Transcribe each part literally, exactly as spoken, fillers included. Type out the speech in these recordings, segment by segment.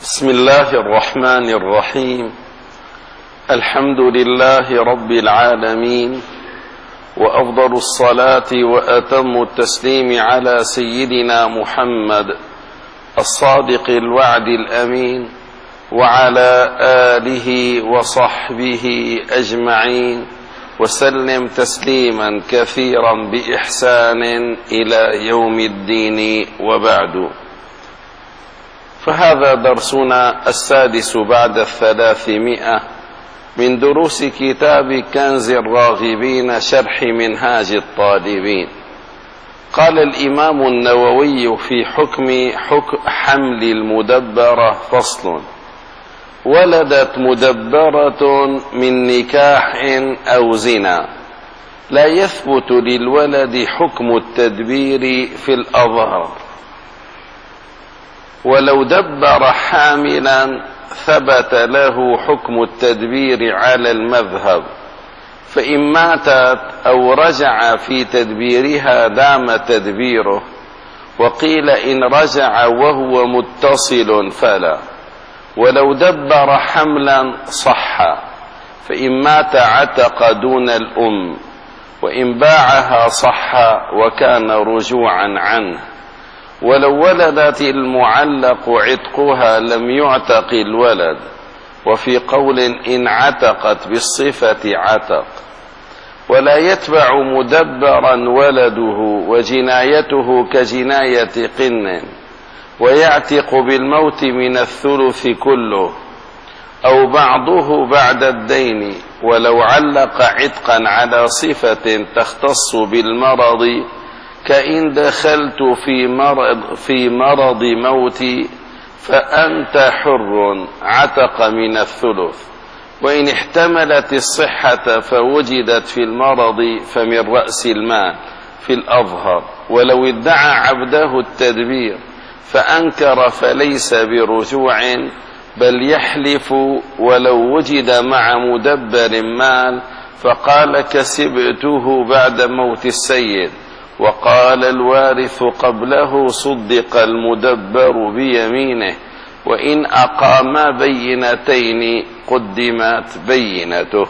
بسم الله الرحمن الرحيم. الحمد لله رب العالمين، وأفضل الصلاة وأتم التسليم على سيدنا محمد الصادق الوعد الأمين، وعلى آله وصحبه أجمعين، وسلم تسليما كثيرا بإحسان إلى يوم الدين، وبعد. فهذا درسنا السادس بعد الثلاثمائة من دروس كتاب كنز الراغبين شرح منهاج الطالبين. قال الإمام النووي في حكم حكم حمل المدبرة فصل: ولدت مدبرة من نكاح أو زنا لا يثبت للولد حكم التدبير في الأظهر، ولو دبر حاملا ثبت له حكم التدبير على المذهب، فإن ماتت أو رجع في تدبيرها دام تدبيره، وقيل إن رجع وهو متصل فلا، ولو دبر حملا صح، فإن مات عتق دون الأم، وإن باعها صح وكان رجوعا عنه، ولو ولدت المعلق عتقها لم يعتق الولد، وفي قول إن عتقت بالصفة عتق. ولا يتبع مدبرا ولده، وجنايته كجناية قن، ويعتق بالموت من الثلث كله أو بعضه بعد الدين، ولو علق عتقا على صفة تختص بالمرض، كإن دخلت في مرض, في مرض موتي فأنت حر، عتق من الثلث. وإن احتملت الصحة فوجدت في المرض فمن رأس المال في الأظهر. ولو ادعى عبده التدبير فأنكر فليس برجوع، بل يحلف ولو وجد مع مدبر مال، فقال كسبته بعد موت السيد، وقال الوارث قبله صدق المدبر بيمينه، وإن أقاما بينتين قدمت بينته.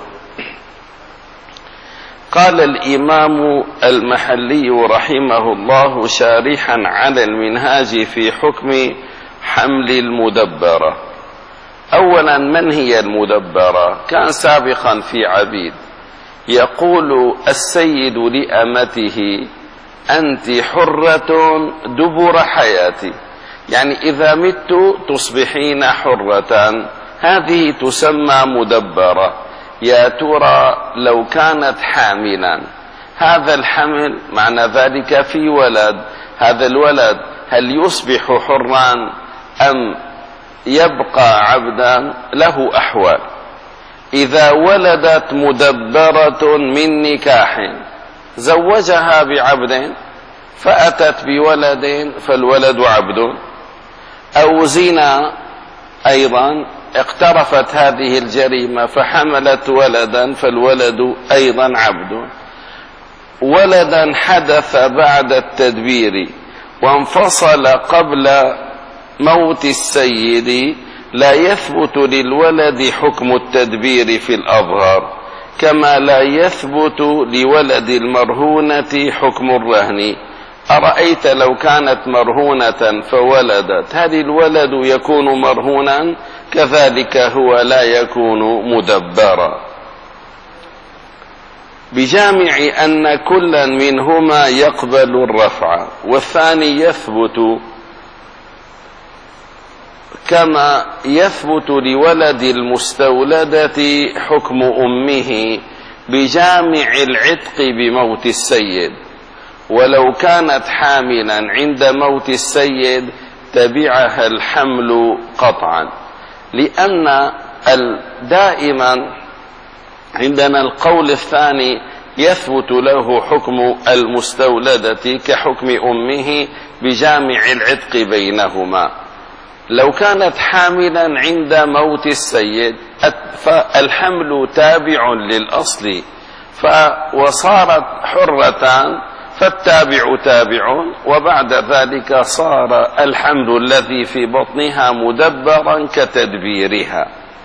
قال الإمام المحلي رحمه الله شارحا على المنهاج في حكم حمل المدبرة: أولا، من هي المدبرة؟ كان سابقا في عبيد يقول السيد لأمته: أنت حرة دبر حياتي، يعني إذا مت تصبحين حرة، هذه تسمى مدبرة. يا ترى لو كانت حاملا، هذا الحمل معنى ذلك في ولد، هذا الولد هل يصبح حرا أم يبقى عبدا؟ له أحوال. إذا ولدت مدبرة من نكاح زوجها بعبد فأتت بولد فالولد عبد، أو زنا أيضا اقترفت هذه الجريمة فحملت ولدا فالولد أيضا عبد. ولدا حدث بعد التدبير وانفصل قبل موت السيد، لا يثبت للولد حكم التدبير في الأظهر، كما لا يثبت لولد المرهونة حكم الرهن. أرأيت لو كانت مرهونة فولدت، هل الولد يكون مرهونا؟ كذلك هو لا يكون مدبرا، بجامع أن كلا منهما يقبل الرفع، والثاني يثبت كما يثبت لولد المستولدة حكم أمه بجامع العتق بموت السيد. ولو كانت حاملا عند موت السيد تبعها الحمل قطعا، لأن دائما عندنا القول الثاني يثبت له حكم المستولدة كحكم أمه بجامع العتق بينهما. لو كانت حاملا عند موت السيد فالحمل تابع للأصل، وصارت حرة فالتابع تابع، وبعد ذلك صار الحمل الذي في بطنها مدبرا كتدبيرها.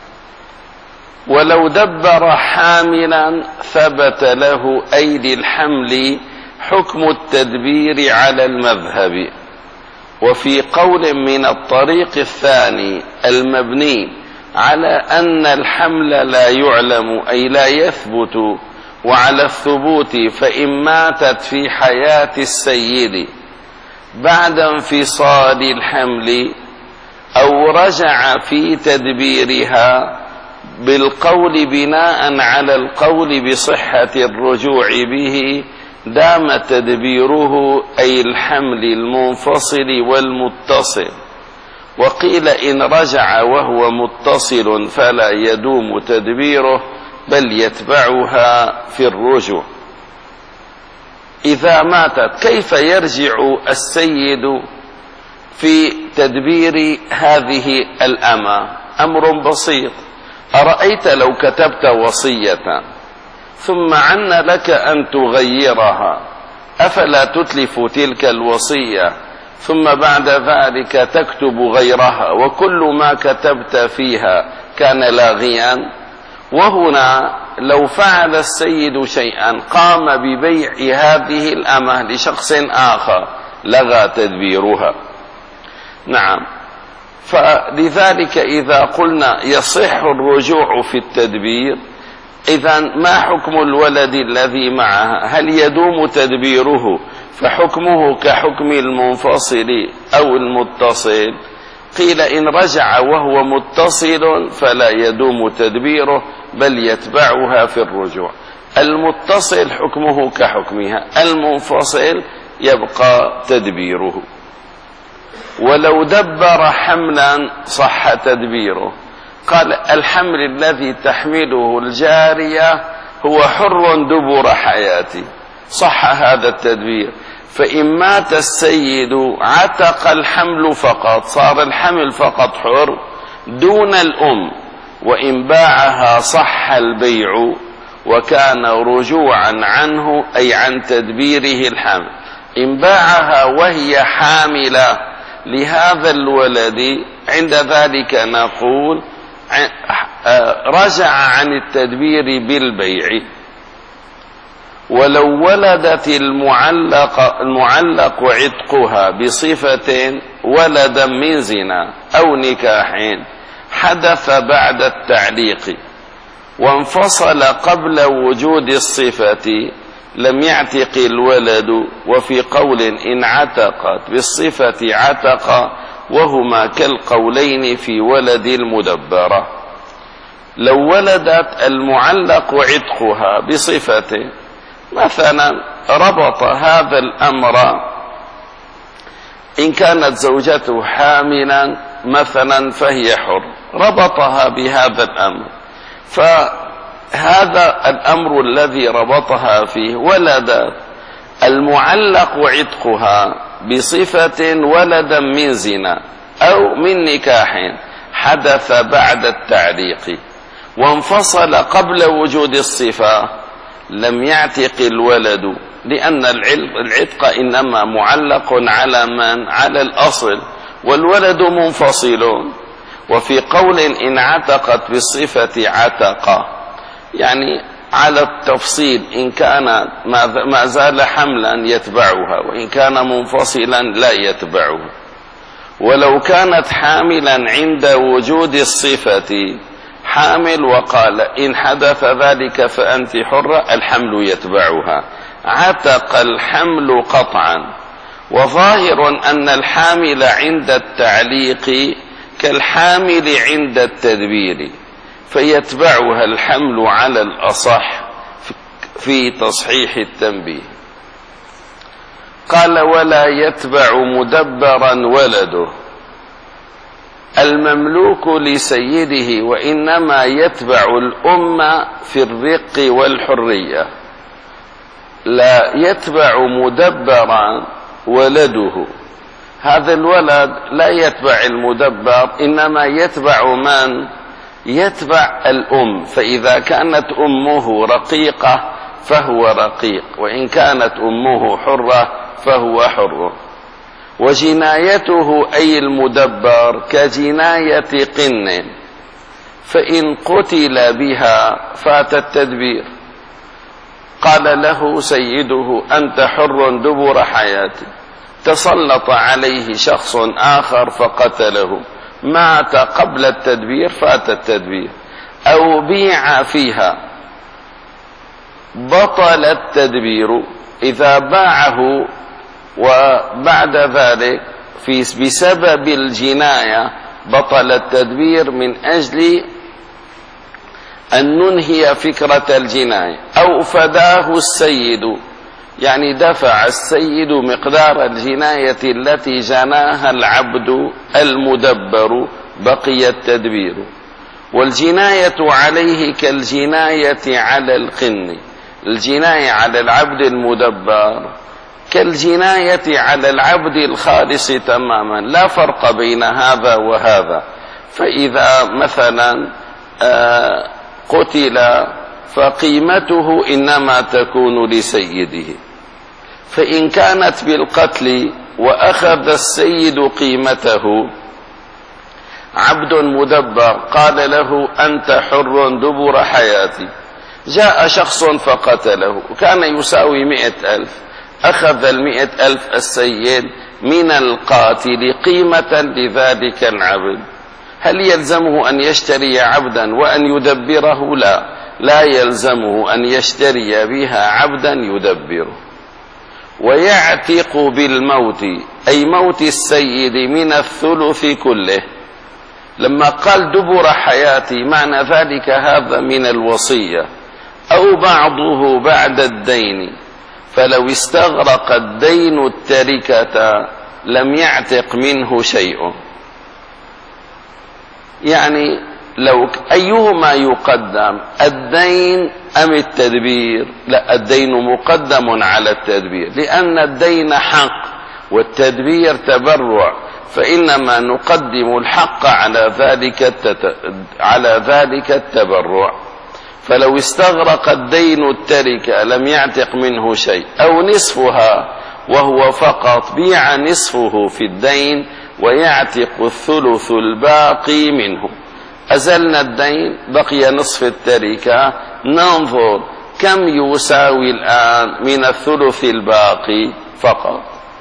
ولو دبر حاملا ثبت له أي للحمل حكم التدبير على المذهب. وفي قول من الطريق الثاني المبني على أن الحمل لا يعلم أي لا يثبت، وعلى الثبوت فإن ماتت في حياة السيد بعد انفصال الحمل أو رجع في تدبيرها بالقول بناء على القول بصحة الرجوع به دام تدبيره أي الحمل المنفصل والمتصل. وقيل إن رجع وهو متصل فلا يدوم تدبيره بل يتبعها في الرجوع. إذا ماتت كيف يرجع السيد في تدبير هذه الأمة؟ أمر بسيط. أرأيت لو كتبت وصية ثم عن لك أن تغيرها، أفلا تتلف تلك الوصية ثم بعد ذلك تكتب غيرها وكل ما كتبت فيها كان لاغيا؟ وهنا لو فعل السيد شيئا قام ببيع هذه الأمة لشخص آخر لغى تدبيرها. نعم، فلذلك إذا قلنا يصح الرجوع في التدبير، إذن ما حكم الولد الذي معها؟ هل يدوم تدبيره فحكمه كحكم المنفصل أو المتصل؟ قيل إن رجع وهو متصل فلا يدوم تدبيره بل يتبعها في الرجوع. المتصل حكمه كحكمها، المنفصل يبقى تدبيره. ولو دبر حملا صح تدبيره. قال الحمل الذي تحمله الجارية هو حر دبر حياتي، صح هذا التدبير. فإن مات السيد عتق الحمل فقط، صار الحمل فقط حر دون الأم، وإن باعها صح البيع وكان رجوعا عنه أي عن تدبيره الحمل. إن باعها وهي حاملة لهذا الولد عند ذلك نقول رجع عن التدبير بالبيع. ولو ولدت المعلق, المعلق عتقها بصفة ولدا من زنا أو نكاح حدث بعد التعليق وانفصل قبل وجود الصفة لم يعتق الولد. وفي قول إن عتقت بالصفة عتق، وهما كالقولين في ولد المدبرة. لو ولدت المعلق عتقها بصفة، مثلا ربط هذا الأمر، إن كانت زوجته حاملا مثلا فهي حر، ربطها بهذا الأمر، فهذا الأمر الذي ربطها فيه ولدت المعلق عتقها بصفة ولدا من زنا أو من نكاح حدث بعد التعليق وانفصل قبل وجود الصفة لم يعتق الولد، لأن العتق إنما معلق على من؟ على الأصل، والولد منفصل. وفي قول إن عتقت بالصفة عتق، يعني على التفصيل، إن كان ما زال حملا يتبعها، وإن كان منفصلا لا يتبعه. ولو كانت حاملا عند وجود الصفة، حامل وقال إن حدث ذلك فأنت حرة، الحمل يتبعها، عتق الحمل قطعا. وظاهر أن الحامل عند التعليق كالحامل عند التدبير، فيتبعها الحمل على الأصح في تصحيح التنبيه. قال ولا يتبع مدبرا ولده المملوك لسيده، وإنما يتبع الأم في الرق والحرية. لا يتبع مدبرا ولده، هذا الولد لا يتبع المدبر، إنما يتبع من؟ يتبع الأم. فإذا كانت أمه رقيقة فهو رقيق، وإن كانت أمه حرة فهو حر. وجنايته أي المدبر كجناية قن، فإن قتل بها فات التدبير. قال له سيده أنت حر دبر حياتي، تسلط عليه شخص آخر فقتله، مات قبل التدبير فات التدبير. أو بيع فيها بطل التدبير، إذا باعه وبعد ذلك في بسبب الجناية بطل التدبير من أجل أن ننهي فكرة الجناية. أو فداه السيد، يعني دفع السيد مقدار الجناية التي جناها العبد المدبر، بقي التدبير. والجناية عليه كالجناية على القن، الجناية على العبد المدبر كالجناية على العبد الخالص تماما، لا فرق بين هذا وهذا. فإذا مثلا قتل فقيمته إنما تكون لسيده. فإن كانت بالقتل وأخذ السيد قيمته، عبد مدبر قال له أنت حر دبر حياتي، جاء شخص فقتله وكان يساوي مئة ألف، أخذ المئة ألف السيد من القاتل قيمة لذلك العبد. هل يلزمه أن يشتري عبدا وأن يدبره؟ لا، لا يلزمه أن يشتري بها عبدا يدبره. ويعتق بالموت، أي موت السيد، من الثلث كله. لما قال دبر حياتي معنى ذلك هذا من الوصية، أو بعضه بعد الدين، فلو استغرق الدين التركة لم يعتق منه شيء. يعني لو أيهما يقدم، الدين أم التدبير؟ لا، الدين مقدم على التدبير، لأن الدين حق والتدبير تبرع، فإنما نقدم الحق على ذلك التت... على ذلك التبرع. فلو استغرق الدين التركة لم يعتق منه شيء، أو نصفها وهو فقط بيع نصفه في الدين ويعتق الثلث الباقي منه. أزلنا الدين بقي نصف التركة، ننظر كم يساوي الآن من الثلث الباقي فقط.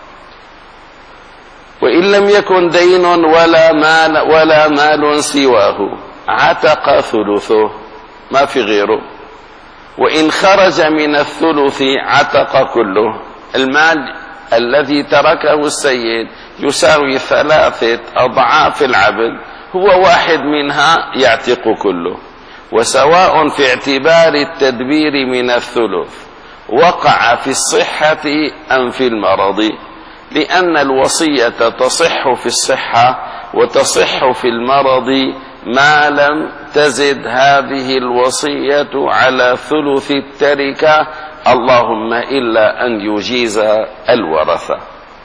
وإن لم يكن دين ولا مال ولا مال سواه عتق ثلثه، ما في غيره. وإن خرج من الثلث عتق كله. المال الذي تركه السيد يساوي ثلاثة أضعاف العبد، هو واحد منها يعتق كله. وسواء في اعتبار التدبير من الثلث وقع في الصحة أم في المرض، لأن الوصية تصح في الصحة وتصح في المرض ما لم تزد هذه الوصية على ثلث التركة، اللهم إلا أن يجيز الورثة.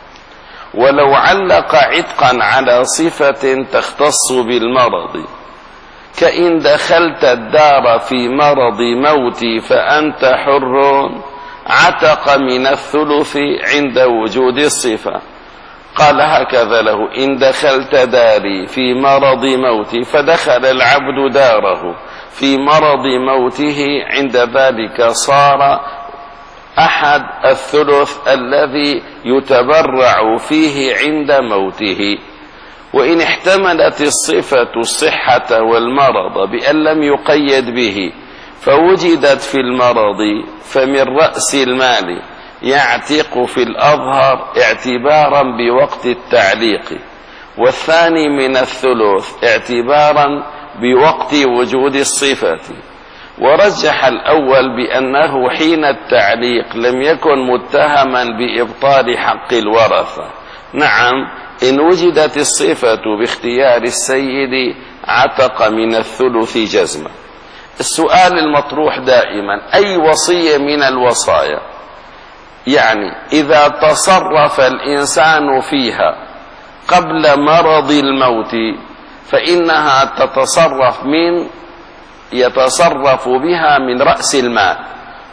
ولو علق عتقا على صفة تختص بالمرض، كإن دخلت الدار في مرض موتي فأنت حر، عتق من الثلث عند وجود الصفة. قال هكذا له: إن دخلت داري في مرض موتي، فدخل العبد داره في مرض موته، عند ذلك صار أحد الثلث الذي يتبرع فيه عند موته. وإن احتملت الصفة الصحة والمرض بأن لم يقيد به فوجدت في المرض، فمن رأس المال يعتق في الأظهر اعتبارا بوقت التعليق، والثاني من الثلث اعتبارا بوقت وجود الصفة. ورجح الأول بأنه حين التعليق لم يكن متهما بإبطال حق الورثة. نعم، إن وجدت الصفة باختيار السيد عتق من الثلث جزما. السؤال المطروح دائما: أي وصية من الوصايا؟ يعني إذا تصرف الإنسان فيها قبل مرض الموت فإنها تتصرف من يتصرف بها من رأس المال،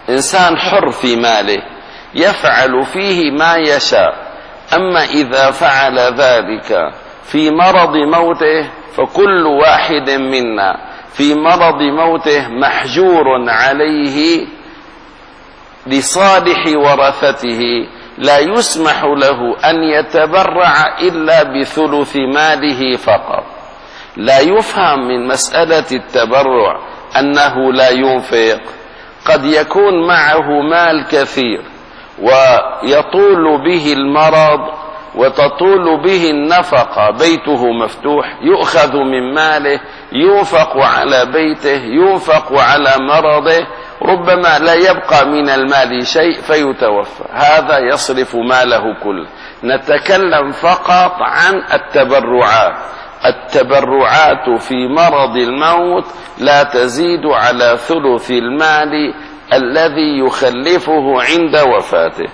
إنسان حر في ماله يفعل فيه ما يشاء. أما إذا فعل ذلك في مرض موته فكل واحد منا في مرض موته محجور عليه لصالح ورثته، لا يسمح له أن يتبرع إلا بثلث ماله فقط. لا يفهم من مسألة التبرع أنه لا ينفق، قد يكون معه مال كثير ويطول به المرض وتطول به النفقة، بيته مفتوح، يؤخذ من ماله ينفق على بيته، ينفق على مرضه، ربما لا يبقى من المال شيء فيتوفى، هذا يصرف ماله كله. نتكلم فقط عن التبرعات. التبرعات في مرض الموت لا تزيد على ثلث المال الذي يخلفه عند وفاته.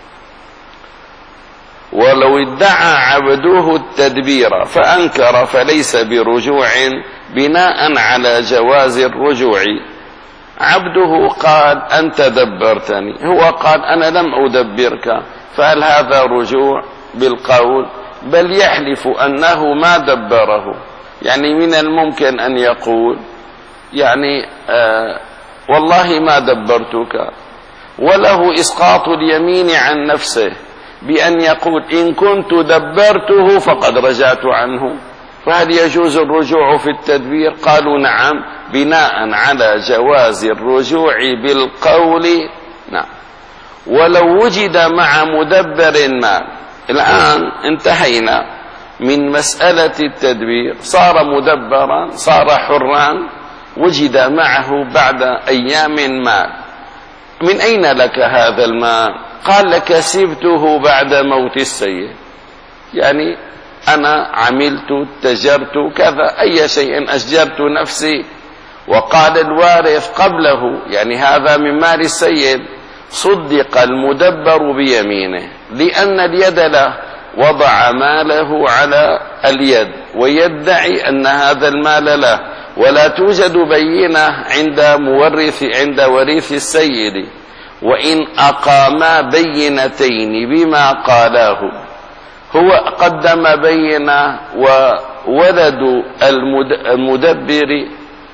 ولو ادعى عبده التدبير فأنكر فليس برجوع بناء على جواز الرجوع. عبده قال أنت دبرتني، هو قال أنا لم أدبرك، فهل هذا رجوع بالقول؟ بل يحلف أنه ما دبره. يعني من الممكن أن يقول يعني آه والله ما دبرتك، وله إسقاط اليمين عن نفسه بأن يقول إن كنت دبرته فقد رجعت عنه. فهل يجوز الرجوع في التدبير؟ قالوا نعم، بناء على جواز الرجوع بالقول نعم. ولو وجد مع مدبر المال، الآن انتهينا من مسألة التدبير، صار مدبرا، صار حرا، وجد معه بعد أيام مال. من أين لك هذا المال؟ قال لك كسبته بعد موت السيد، يعني أنا عملت تجرت كذا أي شيء أشجرت نفسي. وقال الوارث قبله يعني هذا من مال السيد، صدق المدبر بيمينه لأن اليد له، وضع ماله على اليد ويدعي أن هذا المال له، ولا توجد بينة عند مورث عند وريث السيد. وإن أقاما بينتين بما قالاه، هو قدم بينة وولد المدبر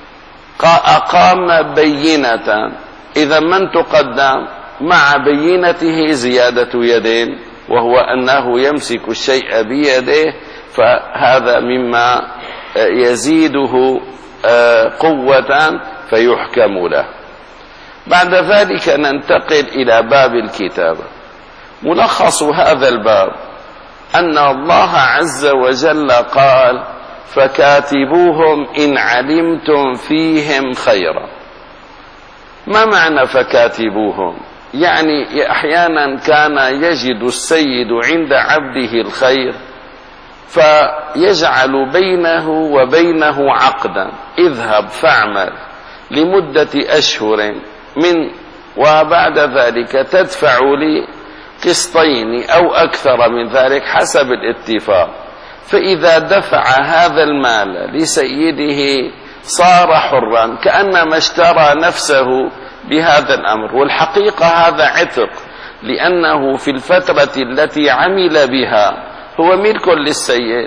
أقام بينة، إذا من تقدم مع بينته زيادة يدين، وهو أنه يمسك الشيء بيده، فهذا مما يزيده قوة فيحكم له. بعد ذلك ننتقل إلى باب الكتابة. ملخص هذا الباب أن الله عز وجل قال فكاتبوهم إن علمتم فيهم خيرا. ما معنى فكاتبوهم؟ يعني أحيانا كان يجد السيد عند عبده الخير فيجعل بينه وبينه عقدا، اذهب فاعمل لمدة أشهر من وبعد ذلك تدفع لي قسطين أو أكثر من ذلك حسب الاتفاق. فإذا دفع هذا المال لسيده صار حرا، كأنما اشترى نفسه بهذا الأمر. والحقيقة هذا عتق، لأنه في الفترة التي عمل بها هو ملك للسيد،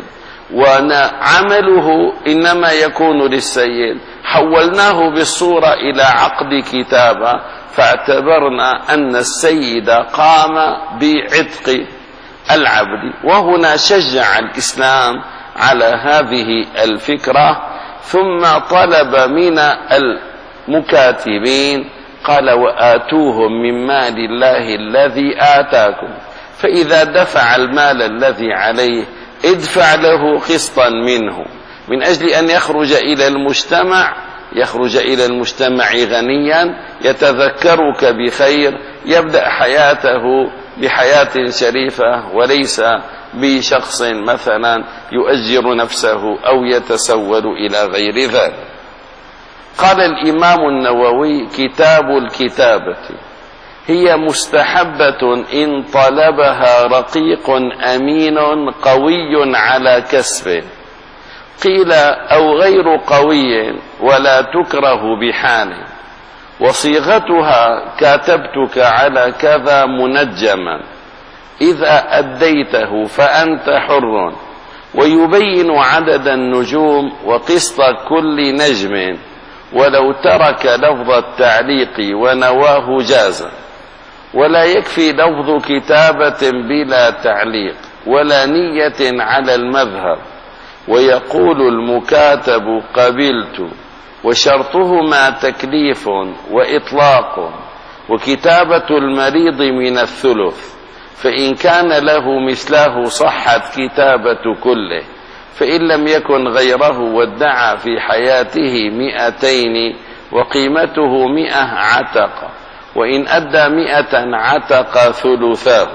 وعمله إنما يكون للسيد. حولناه بالصورة إلى عقد كتابة، فاعتبرنا أن السيد قام بعتق العبد. وهنا شجع الإسلام على هذه الفكرة، ثم طلب من المكاتبين قال وآتوهم من مال الله الذي آتاكم، فإذا دفع المال الذي عليه ادفع له قسطا منه، من أجل أن يخرج إلى المجتمع يخرج إلى المجتمع غنيا، يتذكرك بخير، يبدأ حياته بحياة شريفة، وليس بشخص مثلا يؤجر نفسه أو يتسول إلى غير ذلك. قال الإمام النووي كتاب الكتابة هي مستحبة إن طلبها رقيق أمين قوي على كسبه، قيل أو غير قوي ولا تكره بحال. وصيغتها كاتبتك على كذا منجما إذا أديته فأنت حر، ويبين عدد النجوم وقسط كل نجم، ولو ترك لفظ التعليق ونواه جازا. ولا يكفي لفظ كتابة بلا تعليق ولا نية على المذهب، ويقول المكاتب قبلت، وشرطهما تكليف وإطلاق، وكتابة المريض من الثلث، فإن كان له مثله صحت كتابة كله، فإن لم يكن غيره وادعى في حياته مئتين وقيمته مئة عتق، وإن أدى مئة عتق ثلثاه.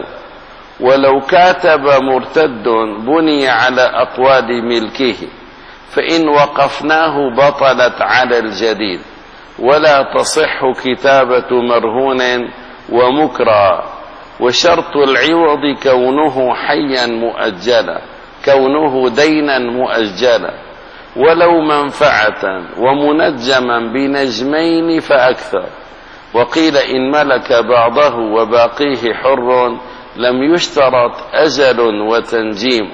ولو كاتب مرتد بني على أقوال ملكه، فإن وقفناه بطلت على الجديد، ولا تصح كتابة مرهون ومكرى. وشرط العوض كونه حيا مؤجلا، كونه دينا مؤجلا، ولو منفعة ومنجما بنجمين فأكثر. وقيل إن ملك بعضه وباقيه حر لم يشترط أجل وتنجيم.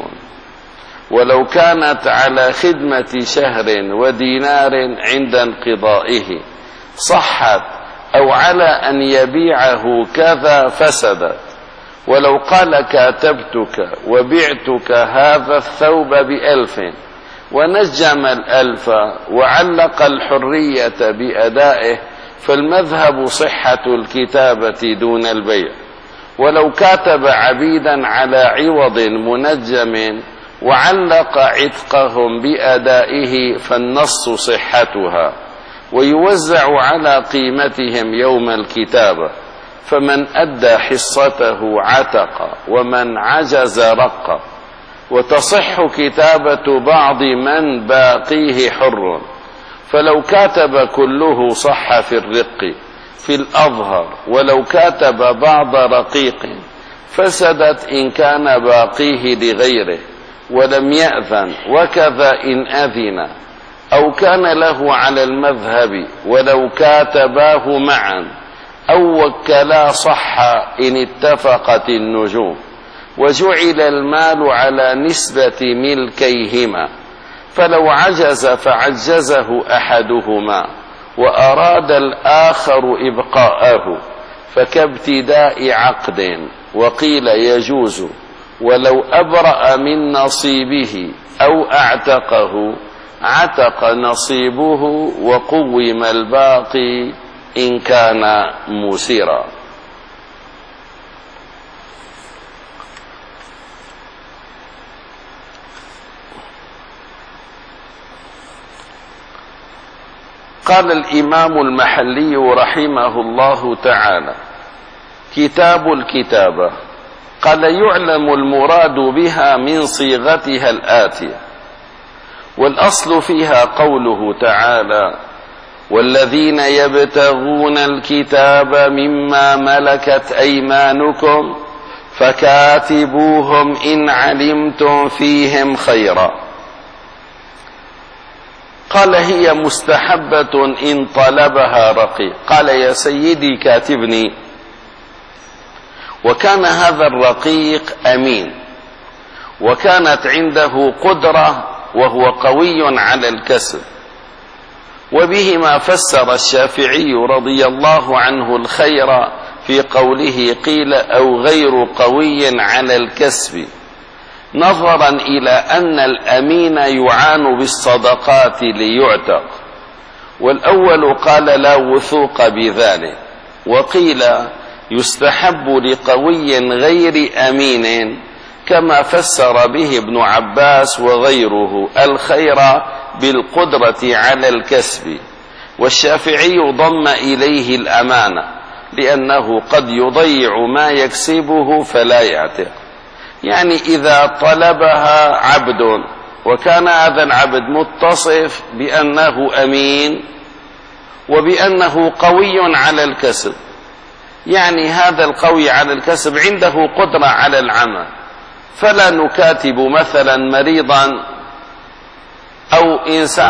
ولو كانت على خدمة شهر ودينار عند انقضائه صحت، أو على أن يبيعه كذا فسدت. ولو قال كاتبتك وبعتك هذا الثوب بألف، ونجم الألف وعلق الحرية بأدائه، فالمذهب صحة الكتابة دون البيع. ولو كاتب عبيدا على عوض منجم وعلق عتقهم بأدائه، فالنص صحتها، ويوزع على قيمتهم يوم الكتابة، فمن أدى حصته عتق، ومن عجز رق. وتصح كتابة بعض من باقيه حر، فلو كاتب كله صح في الرق في الأظهر، ولو كاتب بعض رقيق فسدت إن كان باقيه لغيره ولم يأذن، وكذا إن أذن، أو كان له على المذهب ولو كاتباه معا، أو وكلا صح إن اتفقت النجوم. وجعل المال على نسبة ملكيهما، فلو عجز فعجزه أحدهما وأراد الآخر إبقاءه، فكابتداء عقد. وقيل يجوز ولو أبرأ من نصيبه أو أعتقه، عتق نصيبه وقوم الباقي إن كان موسرا. قال الإمام المحلي رحمه الله تعالى: كتاب الكتابة. قال: يعلم المراد بها من صيغتها الآتية، والأصل فيها قوله تعالى: والذين يبتغون الكتاب مما ملكت أيمانكم فكاتبوهم إن علمتم فيهم خيرا. قال: هي مستحبة إن طلبها رقيق. قال: يا سيدي كاتبني. وكان هذا الرقيق أمين، وكانت عنده قدرة وهو قوي على الكسب. وبهما فسر الشافعي رضي الله عنه الخير في قوله: قيل أو غير قوي على الكسب، نظرا إلى أن الأمين يعان بالصدقات ليعتق. والأول قال: لا وثوق بذلك. وقيل يستحب لقوي غير أمين، كما فسر به ابن عباس وغيره الخير بالقدرة على الكسب. والشافعي ضم إليه الأمانة، لأنه قد يضيع ما يكسبه فلا يعتق. يعني إذا طلبها عبد وكان هذا العبد متصف بأنه أمين وبأنه قوي على الكسب، يعني هذا القوي على الكسب عنده قدرة على العمل، فلا نكاتب مثلا مريضا أو إنسان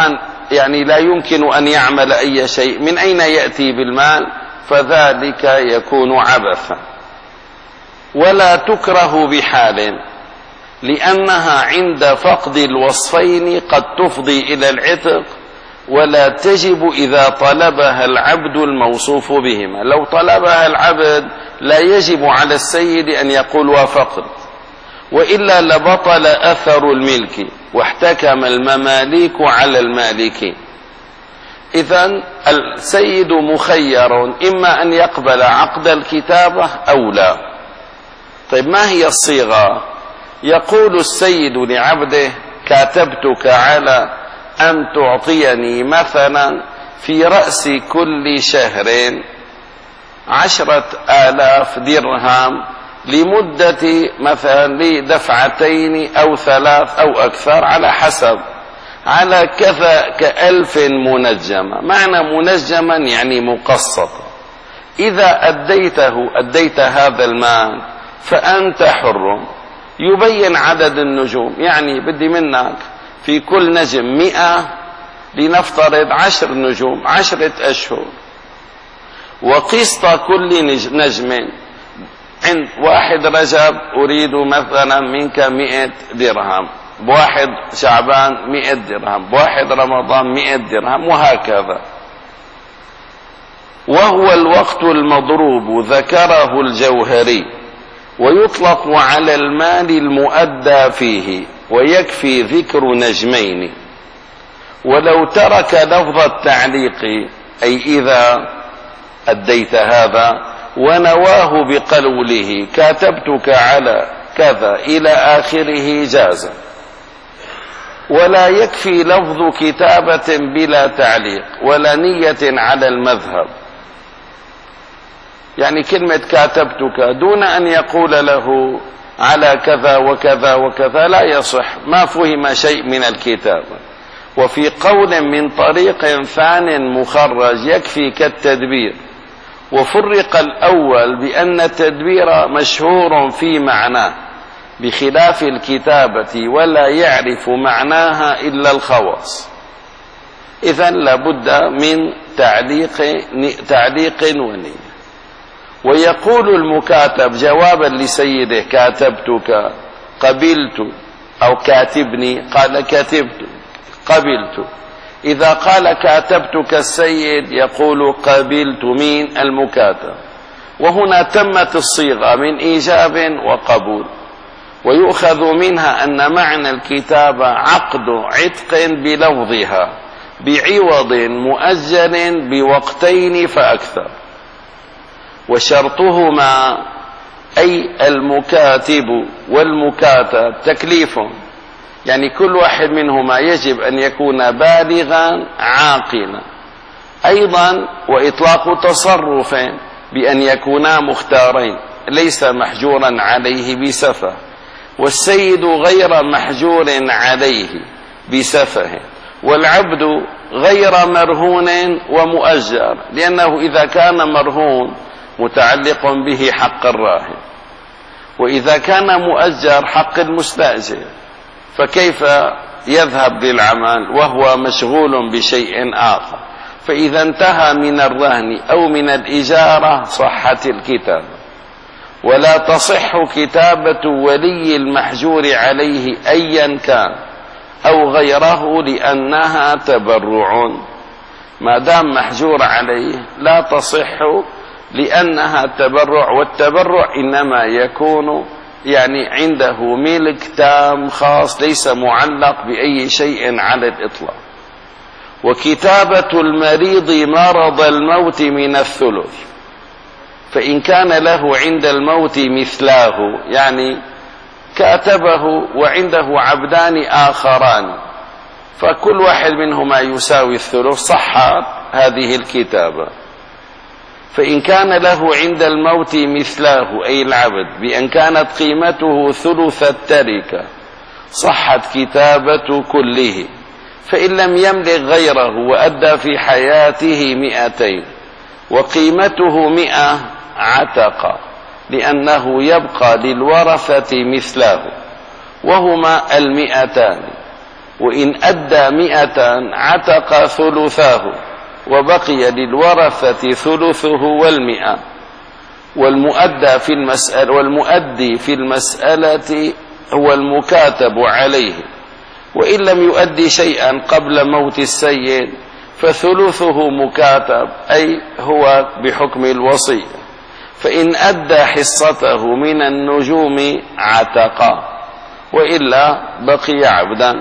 يعني لا يمكن أن يعمل أي شيء، من أين يأتي بالمال؟ فذلك يكون عبثا. ولا تكره بحال، لأنها عند فقد الوصفين قد تفضي إلى العتق، ولا تجب إذا طلبها العبد الموصوف بهما. لو طلبها العبد لا يجب على السيد أن يقول وافقت، وإلا لبطل أثر الملك واحتكم المماليك على المالكين. إذن السيد مخير إما أن يقبل عقد الكتابة أو لا. طيب ما هي الصيغة؟ يقول السيد لعبده: كاتبتك على أن تعطيني مثلا في رأس كل شهر عشرة آلاف درهم لمدة مثلا لدفعتين أو ثلاث أو أكثر على حسب، على كذا كألف منجمة. معنى منجما يعني مقسطا. إذا أديته أديت هذا المال فأنت حر. يبين عدد النجوم، يعني بدي منك في كل نجم مئة، لنفترض عشر نجوم عشرة أشهر، وقسط كل نجم. عند واحد رجب أريد مثلا منك مئة درهم، بواحد شعبان مئة درهم، بواحد رمضان مئة درهم، وهكذا. وهو الوقت المضروب ذكره الجوهري، ويطلق على المال المؤدى فيه، ويكفي ذكر نجمين. ولو ترك لفظ التعليق، أي إذا أديت هذا ونواه بقوله كاتبتك على كذا إلى آخره جاز. ولا يكفي لفظ كتابة بلا تعليق ولا نية على المذهب. يعني كلمة كاتبتك دون أن يقول له على كذا وكذا وكذا لا يصح، ما فهم شيء من الكتابة. وفي قول من طريق ثان مخرج يكفي كالتدبير. وفرق الأول بأن التدبير مشهور في معناه بخلاف الكتابة، ولا يعرف معناها إلا الخواص. إذن لابد من تعليق تعليق ونية. ويقول المكاتب جوابا لسيده: كاتبتك، قبلت، أو كاتبني، قال كتبت، قبلت. إذا قال كاتبتك السيد يقول قبلت من المكاتب. وهنا تمت الصيغة من إيجاب وقبول. ويؤخذ منها أن معنى الكتابة عقد عتق بلفظها بعوض مؤجل بوقتين فأكثر. وشرطهما أي المكاتب والمكاتب تكليف، يعني كل واحد منهما يجب أن يكون بالغا عاقلا. أيضا وإطلاق تصرف بأن يكونا مختارين، ليس محجورا عليه بسفه. والسيد غير محجور عليه بسفه، والعبد غير مرهون ومؤجر، لأنه إذا كان مرهون متعلق به حق الراهن، وإذا كان مؤجر حق المستأجر، فكيف يذهب للعمل وهو مشغول بشيء آخر؟ فإذا انتهى من الرهن أو من الإجارة صحت الكتابة. ولا تصح كتابة ولي المحجور عليه أيا كان أو غيره، لأنها تبرع. ما دام محجور عليه لا تصح لأنها تبرع، والتبرع إنما يكون يعني عنده ملك تام خاص ليس معلق بأي شيء على الإطلاق. وكتابة المريض مرض الموت من الثلث، فإن كان له عند الموت مثلاه، يعني كاتبه وعنده عبدان آخران فكل واحد منهما يساوي الثلث، صحت هذه الكتابة. فإن كان له عند الموت مثلاه أي العبد بأن كانت قيمته ثلث التركة صحت كتابة كله. فإن لم يملك غيره وأدى في حياته مئتين وقيمته مئة عتق، لأنه يبقى للورثة مثله وهما المئتان. وإن أدى مئة عتق ثلثاه وبقي للورثة ثلثه والمئة. والمؤدى في المسألة والمؤدي في المسألة هو المكاتب عليه، وإن لم يؤدي شيئا قبل موت السيد فثلثه مكاتب، أي هو بحكم الوصية. فإن أدى حصته من النجوم عتق، وإلا بقي عبدا.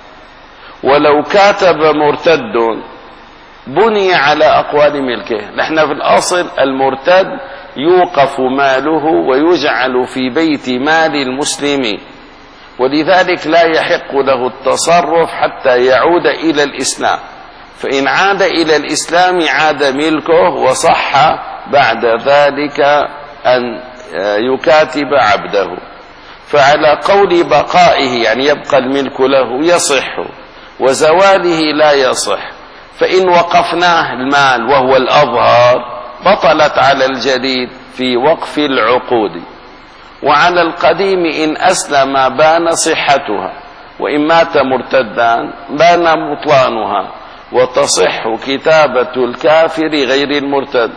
ولو كاتب مرتد بني على أقوال ملكه. نحن في الأصل المرتد يوقف ماله ويجعل في بيت مال المسلمين، ولذلك لا يحق له التصرف حتى يعود إلى الإسلام. فإن عاد إلى الإسلام عاد ملكه، وصح بعد ذلك أن يكاتب عبده. فعلى قول بقائه يعني يبقى الملك له يصح، وزواله لا يصح. فإن وقفناه المال وهو الأظهر بطلت على الجديد في وقف العقود. وعلى القديم إن أسلم بان صحتها، وإن مات مرتدا بان بطلانها، وتصح كتابة الكافر غير المرتد.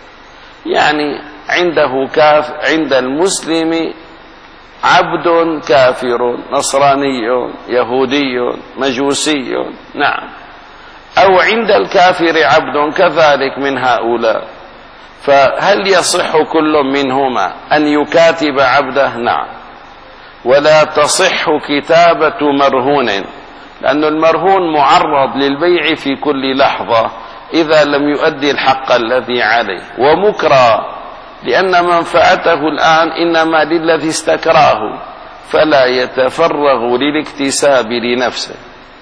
يعني عنده كاف عند المسلم عبد كافر نصراني يهودي مجوسي، نعم، أو عند الكافر عبد كذلك من هؤلاء، فهل يصح كل منهما أن يكاتب عبده؟ نعم. ولا تصح كتابة مرهون، لأن المرهون معرض للبيع في كل لحظة إذا لم يؤدي الحق الذي عليه، ومكرى لأن منفعته الآن إنما للذي استكراه، فلا يتفرغ للاكتساب لنفسه.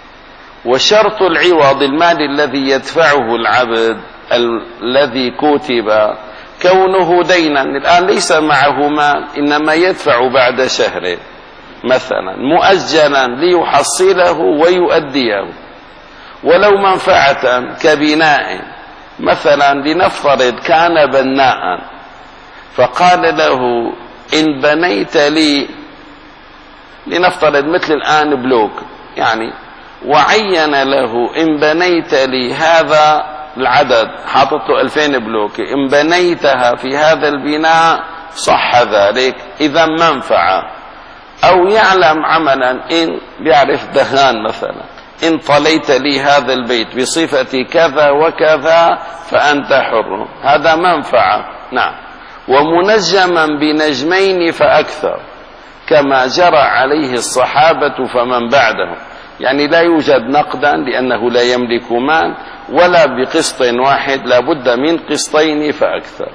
وشرط العوض المال الذي يدفعه العبد الذي كتب كونه دينا، الآن ليس معه مال إنما يدفع بعد شهر مثلا مؤجلا ليحصله ويؤديه. ولو منفعة كبناء مثلا، لنفترض كان بناء فقال له إن بنيت لي، لنفترض مثل الآن بلوك يعني، وعين له إن بنيت لي هذا العدد، حاطط له ألفين بلوك، إن بنيتها في هذا البناء صح ذلك، إذا منفعة. أو يعلم عملا، إن بيعرف دهان مثلا، إن طليت لي هذا البيت بصفة كذا وكذا فأنت حر، هذا منفعة، نعم. ومنجما بنجمين فأكثر كما جرى عليه الصحابة فمن بعدهم، يعني لا يوجد نقدا لأنه لا يملك مال، ولا بقسط واحد، لا بد من قسطين فأكثر.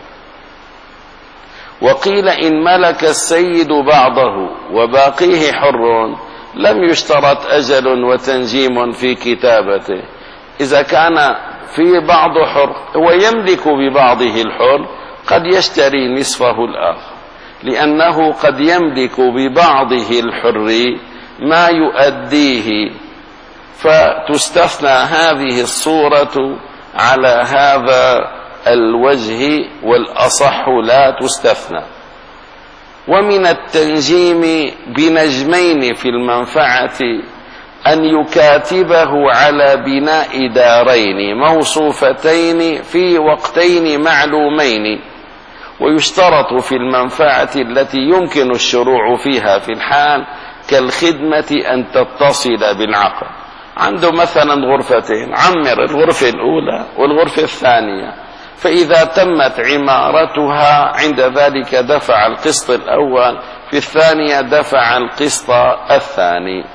وقيل إن ملك السيد بعضه وباقيه حر لم يشترط أجل وتنجيم في كتابته. إذا كان في بعض حر هو يملك ببعضه الحر، قد يشتري نصفه الآخر، لأنه قد يملك ببعضه الحر ما يؤديه، فتستثنى هذه الصورة على هذا الوجه، والأصح لا تستثنى. ومن التنجيم بنجمين في المنفعة أن يكاتبه على بناء دارين موصوفتين في وقتين معلومين. ويشترط في المنفعة التي يمكن الشروع فيها في الحال كالخدمة أن تتصل بالعقد. عنده مثلا غرفتين، عمر الغرفة الأولى والغرفة الثانية، فإذا تمت عمارتها عند ذلك دفع القسط الأول، في الثانية دفع القسط الثاني.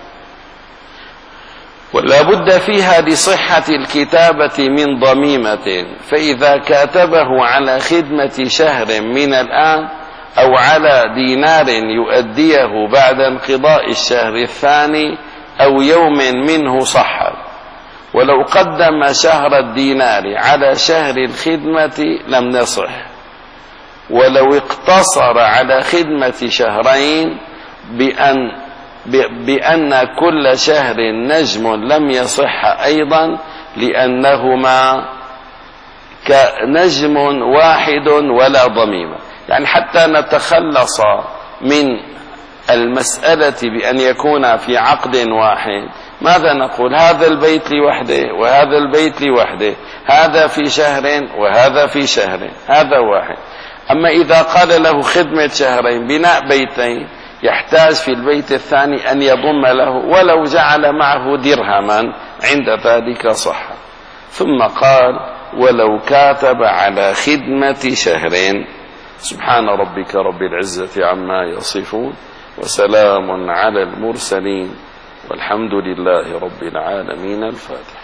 ولا بد فيها لصحة الكتابة من ضميمة، فإذا كاتبه على خدمة شهر من الآن أو على دينار يؤديه بعد انقضاء الشهر الثاني أو يوم منه صح. ولو قدم شهر الدينار على شهر الخدمة لم نصح. ولو اقتصر على خدمة شهرين بأن بأن كل شهر نجم لم يصح أيضا، لأنهما كنجم واحد ولا ضميمة. يعني حتى نتخلص من المسألة بأن يكون في عقد واحد ماذا نقول؟ هذا البيت لوحده وهذا البيت لوحده، هذا في شهر وهذا في شهر، هذا واحد. أما إذا قال له خدمة شهرين بناء بيتين، يحتاج في البيت الثاني أن يضم له ولو جعل معه درهما، عند ذلك صح. ثم قال ولو كاتب على خدمة شهرين. سبحان ربك رب العزة عما يصفون، وسلام على المرسلين، والحمد لله رب العالمين. الفاتحة.